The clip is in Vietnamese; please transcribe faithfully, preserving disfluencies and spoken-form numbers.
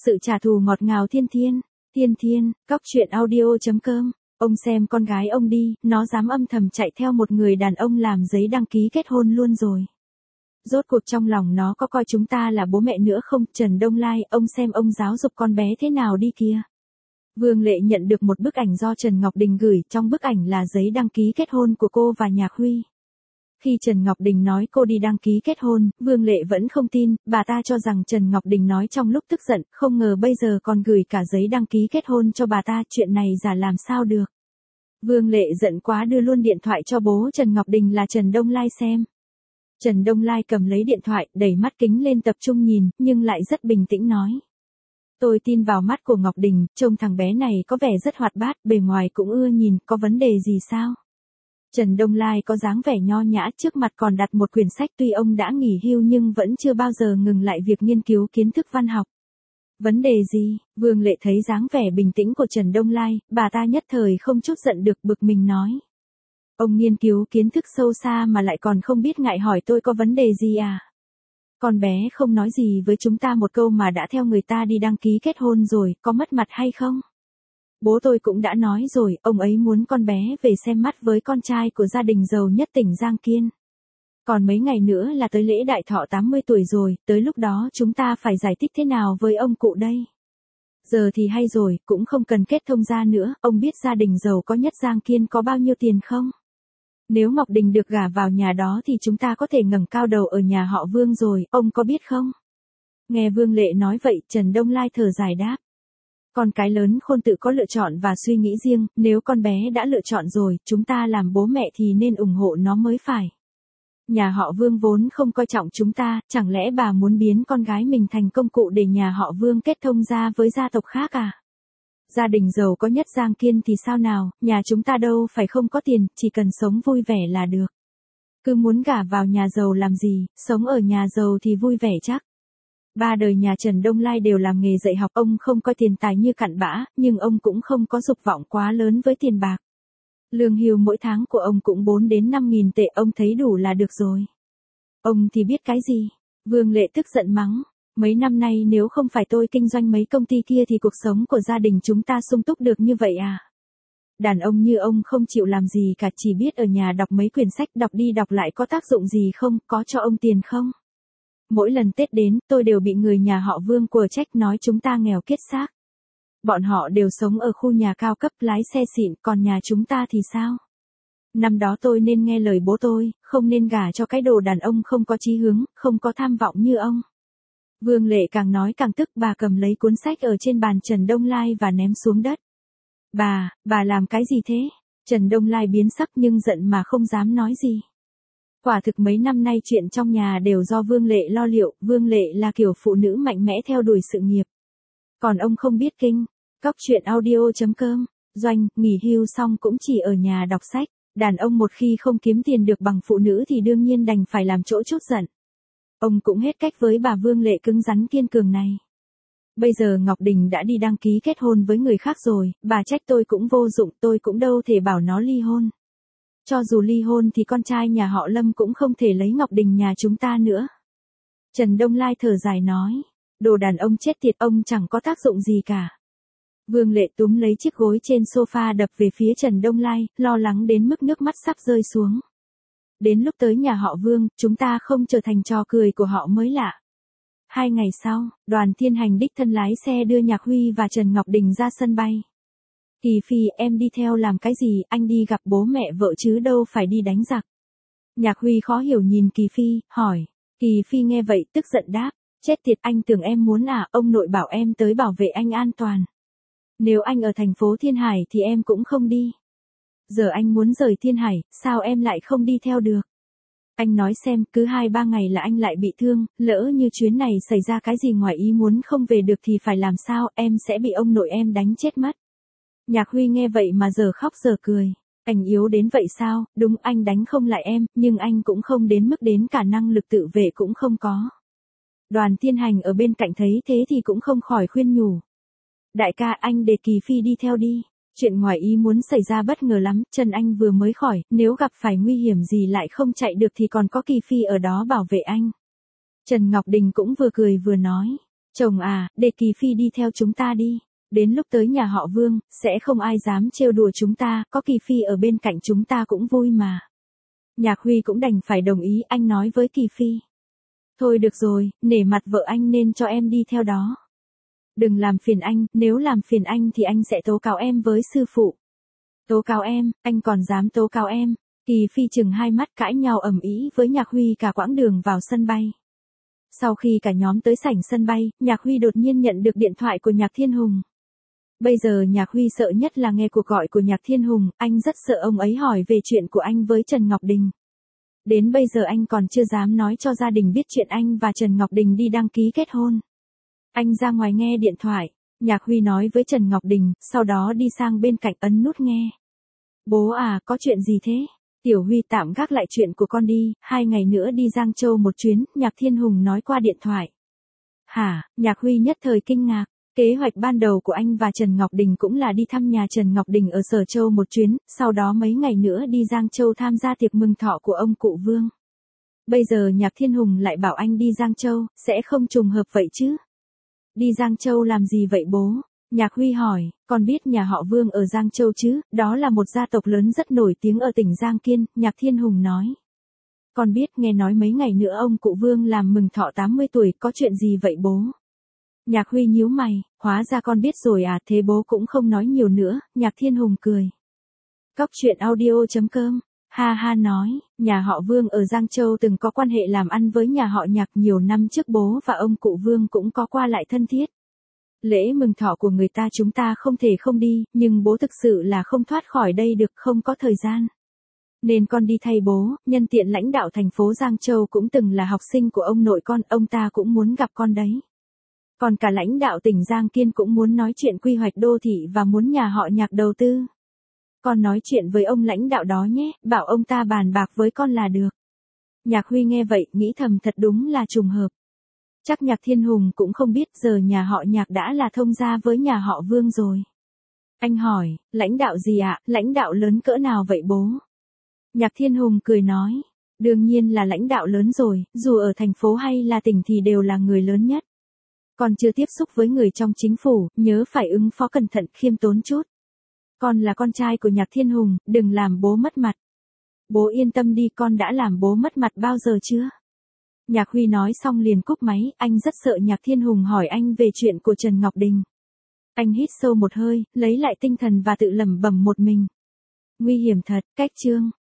Sự trả thù ngọt ngào thiên thiên, thiên thiên, cóc truyện audio chấm com. Ông xem con gái ông đi, nó dám âm thầm chạy theo một người đàn ông làm giấy đăng ký kết hôn luôn rồi. Rốt cuộc trong lòng nó có coi chúng ta là bố mẹ nữa không? Trần Đông Lai, ông xem ông giáo dục con bé thế nào đi kìa. Vương Lệ nhận được một bức ảnh do Trần Ngọc Đình gửi, trong bức ảnh là giấy đăng ký kết hôn của cô và Nhạc Huy. Khi Trần Ngọc Đình nói cô đi đăng ký kết hôn, Vương Lệ vẫn không tin, bà ta cho rằng Trần Ngọc Đình nói trong lúc tức giận, không ngờ bây giờ còn gửi cả giấy đăng ký kết hôn cho bà ta, chuyện này giả làm sao được. Vương Lệ giận quá đưa luôn điện thoại cho bố Trần Ngọc Đình là Trần Đông Lai xem. Trần Đông Lai cầm lấy điện thoại, đẩy mắt kính lên tập trung nhìn, nhưng lại rất bình tĩnh nói. Tôi tin vào mắt của Ngọc Đình, trông thằng bé này có vẻ rất hoạt bát, bề ngoài cũng ưa nhìn, có vấn đề gì sao? Trần Đông Lai có dáng vẻ nho nhã, trước mặt còn đặt một quyển sách, tuy ông đã nghỉ hưu nhưng vẫn chưa bao giờ ngừng lại việc nghiên cứu kiến thức văn học. Vấn đề gì? Vương Lệ thấy dáng vẻ bình tĩnh của Trần Đông Lai, bà ta nhất thời không chút giận được, bực mình nói. Ông nghiên cứu kiến thức sâu xa mà lại còn không biết ngại hỏi tôi có vấn đề gì à? Con bé không nói gì với chúng ta một câu mà đã theo người ta đi đăng ký kết hôn rồi, có mất mặt hay không? Bố tôi cũng đã nói rồi, ông ấy muốn con bé về xem mắt với con trai của gia đình giàu nhất tỉnh Giang Kiên. Còn mấy ngày nữa là tới lễ đại thọ tám mươi tuổi rồi, tới lúc đó chúng ta phải giải thích thế nào với ông cụ đây? Giờ thì hay rồi, cũng không cần kết thông gia nữa, ông biết gia đình giàu có nhất Giang Kiên có bao nhiêu tiền không? Nếu Ngọc Đình được gả vào nhà đó thì chúng ta có thể ngẩng cao đầu ở nhà họ Vương rồi, ông có biết không? Nghe Vương Lệ nói vậy, Trần Đông Lai thở dài đáp. Con cái lớn khôn tự có lựa chọn và suy nghĩ riêng, nếu con bé đã lựa chọn rồi, chúng ta làm bố mẹ thì nên ủng hộ nó mới phải. Nhà họ Vương vốn không coi trọng chúng ta, chẳng lẽ bà muốn biến con gái mình thành công cụ để nhà họ Vương kết thông gia với gia tộc khác à? Gia đình giàu có nhất Giang Kiên thì sao nào, nhà chúng ta đâu phải không có tiền, chỉ cần sống vui vẻ là được. Cứ muốn gả vào nhà giàu làm gì, sống ở nhà giàu thì vui vẻ chắc. Ba đời nhà Trần Đông Lai đều làm nghề dạy học, ông không coi tiền tài như cặn bã, nhưng ông cũng không có dục vọng quá lớn với tiền bạc. Lương hưu mỗi tháng của ông cũng bốn đến năm nghìn tệ, ông thấy đủ là được rồi. Ông thì biết cái gì? Vương Lệ tức giận mắng. Mấy năm nay nếu không phải tôi kinh doanh mấy công ty kia thì cuộc sống của gia đình chúng ta sung túc được như vậy à? Đàn ông như ông không chịu làm gì cả, chỉ biết ở nhà đọc mấy quyển sách, đọc đi đọc lại có tác dụng gì không, có cho ông tiền không? Mỗi lần Tết đến, tôi đều bị người nhà họ Vương quở trách nói chúng ta nghèo kiết xác. Bọn họ đều sống ở khu nhà cao cấp, lái xe xịn, còn nhà chúng ta thì sao? Năm đó tôi nên nghe lời bố tôi, không nên gả cho cái đồ đàn ông không có chí hướng, không có tham vọng như ông. Vương Lệ càng nói càng tức, bà cầm lấy cuốn sách ở trên bàn Trần Đông Lai và ném xuống đất. Bà, bà làm cái gì thế? Trần Đông Lai biến sắc nhưng giận mà không dám nói gì. Quả thực mấy năm nay chuyện trong nhà đều do Vương Lệ lo liệu, Vương Lệ là kiểu phụ nữ mạnh mẽ theo đuổi sự nghiệp. Còn ông không biết kinh. Cóc truyện audio chấm com. Doanh, nghỉ hưu xong cũng chỉ ở nhà đọc sách. Đàn ông một khi không kiếm tiền được bằng phụ nữ thì đương nhiên đành phải làm chỗ chút giận. Ông cũng hết cách với bà Vương Lệ cứng rắn kiên cường này. Bây giờ Ngọc Đình đã đi đăng ký kết hôn với người khác rồi, bà trách tôi cũng vô dụng, tôi cũng đâu thể bảo nó ly hôn. Cho dù ly hôn thì con trai nhà họ Lâm cũng không thể lấy Ngọc Đình nhà chúng ta nữa. Trần Đông Lai thở dài nói, đồ đàn ông chết tiệt, ông chẳng có tác dụng gì cả. Vương Lệ túm lấy chiếc gối trên sofa đập về phía Trần Đông Lai, lo lắng đến mức nước mắt sắp rơi xuống. Đến lúc tới nhà họ Vương, chúng ta không trở thành trò cười của họ mới lạ. Hai ngày sau, Đoàn Thiên Hành đích thân lái xe đưa Nhạc Huy và Trần Ngọc Đình ra sân bay. Kỳ Phi, em đi theo làm cái gì, anh đi gặp bố mẹ vợ chứ đâu phải đi đánh giặc. Nhạc Huy khó hiểu nhìn Kỳ Phi, hỏi. Kỳ Phi nghe vậy tức giận đáp, chết tiệt, anh tưởng em muốn à, ông nội bảo em tới bảo vệ anh an toàn. Nếu anh ở thành phố Thiên Hải thì em cũng không đi. Giờ anh muốn rời Thiên Hải, sao em lại không đi theo được? Anh nói xem, cứ hai ba ngày là anh lại bị thương, lỡ như chuyến này xảy ra cái gì ngoài ý muốn không về được thì phải làm sao, em sẽ bị ông nội em đánh chết mất. Nhạc Huy nghe vậy mà giờ khóc giờ cười. Anh yếu đến vậy sao? Đúng, anh đánh không lại em, nhưng anh cũng không đến mức đến cả năng lực tự vệ cũng không có. Đoàn Thiên Hành ở bên cạnh thấy thế thì cũng không khỏi khuyên nhủ. Đại ca, anh để Kỳ Phi đi theo đi. Chuyện ngoài ý muốn xảy ra bất ngờ lắm, chân anh vừa mới khỏi, nếu gặp phải nguy hiểm gì lại không chạy được thì còn có Kỳ Phi ở đó bảo vệ anh. Trần Ngọc Đình cũng vừa cười vừa nói. Chồng à, để Kỳ Phi đi theo chúng ta đi. Đến lúc tới nhà họ Vương, sẽ không ai dám trêu đùa chúng ta, có Kỳ Phi ở bên cạnh chúng ta cũng vui mà. Nhạc Huy cũng đành phải đồng ý, anh nói với Kỳ Phi. Thôi được rồi, nể mặt vợ anh nên cho em đi theo đó. Đừng làm phiền anh, nếu làm phiền anh thì anh sẽ tố cáo em với sư phụ. Tố cáo em, anh còn dám tố cáo em. Kỳ Phi chừng hai mắt cãi nhau ầm ĩ với Nhạc Huy cả quãng đường vào sân bay. Sau khi cả nhóm tới sảnh sân bay, Nhạc Huy đột nhiên nhận được điện thoại của Nhạc Thiên Hùng. Bây giờ Nhạc Huy sợ nhất là nghe cuộc gọi của Nhạc Thiên Hùng, anh rất sợ ông ấy hỏi về chuyện của anh với Trần Ngọc Đình. Đến bây giờ anh còn chưa dám nói cho gia đình biết chuyện anh và Trần Ngọc Đình đi đăng ký kết hôn. Anh ra ngoài nghe điện thoại, Nhạc Huy nói với Trần Ngọc Đình, sau đó đi sang bên cạnh ấn nút nghe. Bố à, có chuyện gì thế? Tiểu Huy tạm gác lại chuyện của con đi, hai ngày nữa đi Giang Châu một chuyến, Nhạc Thiên Hùng nói qua điện thoại. Hả, Nhạc Huy nhất thời kinh ngạc, kế hoạch ban đầu của anh và Trần Ngọc Đình cũng là đi thăm nhà Trần Ngọc Đình ở Sở Châu một chuyến, sau đó mấy ngày nữa đi Giang Châu tham gia tiệc mừng thọ của ông cụ Vương. Bây giờ Nhạc Thiên Hùng lại bảo anh đi Giang Châu, sẽ không trùng hợp vậy chứ? Đi Giang Châu làm gì vậy bố? Nhạc Huy hỏi, con biết nhà họ Vương ở Giang Châu chứ, đó là một gia tộc lớn rất nổi tiếng ở tỉnh Giang Kiên, Nhạc Thiên Hùng nói. Con biết, nghe nói mấy ngày nữa ông cụ Vương làm mừng thọ tám mươi tuổi, có chuyện gì vậy bố? Nhạc Huy nhíu mày, hóa ra con biết rồi à, thế bố cũng không nói nhiều nữa, Nhạc Thiên Hùng cười. Cóc truyện audio chấm com, ha ha nói, nhà họ Vương ở Giang Châu từng có quan hệ làm ăn với nhà họ Nhạc, nhiều năm trước bố và ông cụ Vương cũng có qua lại thân thiết. Lễ mừng thọ của người ta chúng ta không thể không đi, nhưng bố thực sự là không thoát khỏi đây được, không có thời gian. Nên con đi thay bố, nhân tiện lãnh đạo thành phố Giang Châu cũng từng là học sinh của ông nội con, ông ta cũng muốn gặp con đấy. Còn cả lãnh đạo tỉnh Giang Kiên cũng muốn nói chuyện quy hoạch đô thị và muốn nhà họ Nhạc đầu tư. Con nói chuyện với ông lãnh đạo đó nhé, bảo ông ta bàn bạc với con là được. Nhạc Huy nghe vậy, nghĩ thầm thật đúng là trùng hợp. Chắc Nhạc Thiên Hùng cũng không biết giờ nhà họ Nhạc đã là thông gia với nhà họ Vương rồi. Anh hỏi, lãnh đạo gì ạ, lãnh đạo lớn cỡ nào vậy bố? Nhạc Thiên Hùng cười nói, đương nhiên là lãnh đạo lớn rồi, dù ở thành phố hay là tỉnh thì đều là người lớn nhất. Con chưa tiếp xúc với người trong chính phủ, nhớ phải ứng phó cẩn thận, khiêm tốn chút. Con là con trai của Nhạc Thiên Hùng, đừng làm bố mất mặt. Bố yên tâm đi, con đã làm bố mất mặt bao giờ chưa? Nhạc Huy nói xong liền cúp máy, anh rất sợ Nhạc Thiên Hùng hỏi anh về chuyện của Trần Ngọc Đình. Anh hít sâu một hơi, lấy lại tinh thần và tự lẩm bẩm một mình. Nguy hiểm thật, cách chương.